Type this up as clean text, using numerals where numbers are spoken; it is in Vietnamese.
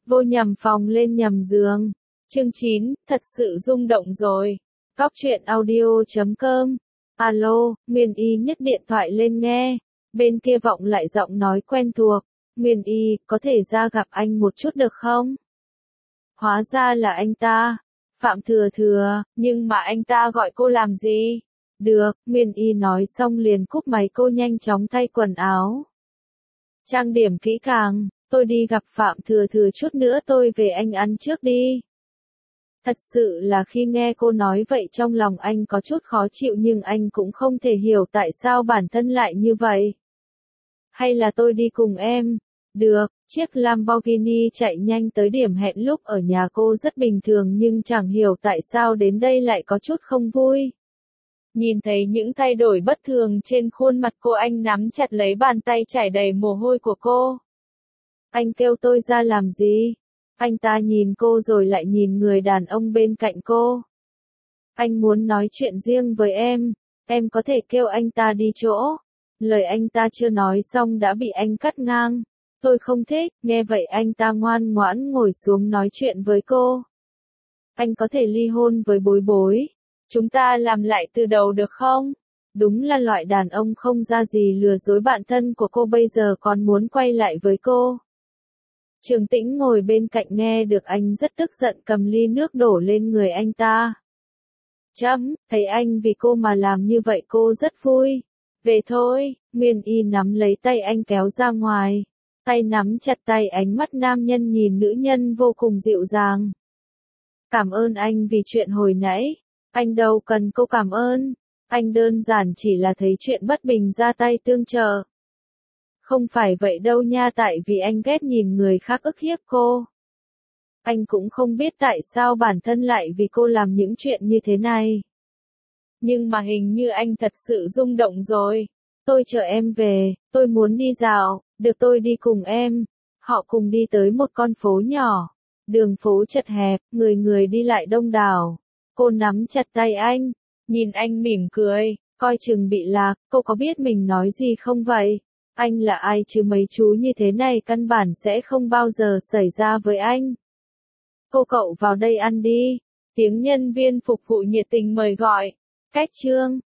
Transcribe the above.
Vô nhầm phòng lên nhầm giường. Chương 9, thật sự rung động rồi. Cóc truyện audio.com. Alo, Nguyên Y nhấc điện thoại lên nghe. Bên kia vọng lại giọng nói quen thuộc. Nguyên Y, có thể ra gặp anh một chút được không? Hóa ra là anh ta. Phạm Thừa Thừa, nhưng mà anh ta gọi cô làm gì? Được, Nguyên Y nói xong liền cúp máy, cô nhanh chóng thay quần áo. Trang điểm kỹ càng, tôi đi gặp Phạm Thừa Thừa chút nữa tôi về, anh ăn trước đi. Thật sự là khi nghe cô nói vậy trong lòng anh có chút khó chịu, nhưng anh cũng không thể hiểu tại sao bản thân lại như vậy. Hay là tôi đi cùng em? Được, chiếc Lamborghini chạy nhanh tới điểm hẹn lúc ở nhà cô rất bình thường, nhưng chẳng hiểu tại sao đến đây lại có chút không vui. Nhìn thấy những thay đổi bất thường trên khuôn mặt cô, anh nắm chặt lấy bàn tay chảy đầy mồ hôi của cô. Anh kêu tôi ra làm gì? Anh ta nhìn cô rồi lại nhìn người đàn ông bên cạnh cô. Anh muốn nói chuyện riêng với em có thể kêu anh ta đi chỗ. Lời anh ta chưa nói xong đã bị anh cắt ngang. Tôi không thích. Nghe vậy anh ta ngoan ngoãn ngồi xuống nói chuyện với cô. Anh có thể ly hôn với Bối Bối. Chúng ta làm lại từ đầu được không? Đúng là loại đàn ông không ra gì, lừa dối bạn thân của cô bây giờ còn muốn quay lại với cô. Trường Tĩnh ngồi bên cạnh nghe được anh rất tức giận, cầm ly nước đổ lên người anh ta. Thấy anh vì cô mà làm như vậy cô rất vui. Về thôi, Nguyên Y nắm lấy tay anh kéo ra ngoài. Tay nắm chặt tay, ánh mắt nam nhân nhìn nữ nhân vô cùng dịu dàng. Cảm ơn anh vì chuyện hồi nãy. Anh đâu cần cô cảm ơn. Anh đơn giản chỉ là thấy chuyện bất bình ra tay tương trợ. Không phải vậy đâu nha, tại vì anh ghét nhìn người khác ức hiếp cô. Anh cũng không biết tại sao bản thân lại vì cô làm những chuyện như thế này. Nhưng mà hình như anh thật sự rung động rồi. Tôi chờ em về, tôi muốn đi dạo, được tôi đi cùng em. Họ cùng đi tới một con phố nhỏ. Đường phố chật hẹp, người người đi lại đông đảo. Cô nắm chặt tay anh, nhìn anh mỉm cười, coi chừng bị lạc. Cô có biết mình nói gì không vậy? Anh là ai chứ, mấy chú như thế này căn bản sẽ không bao giờ xảy ra với anh. Cô cậu vào đây ăn đi. Tiếng nhân viên phục vụ nhiệt tình mời gọi. Cách chương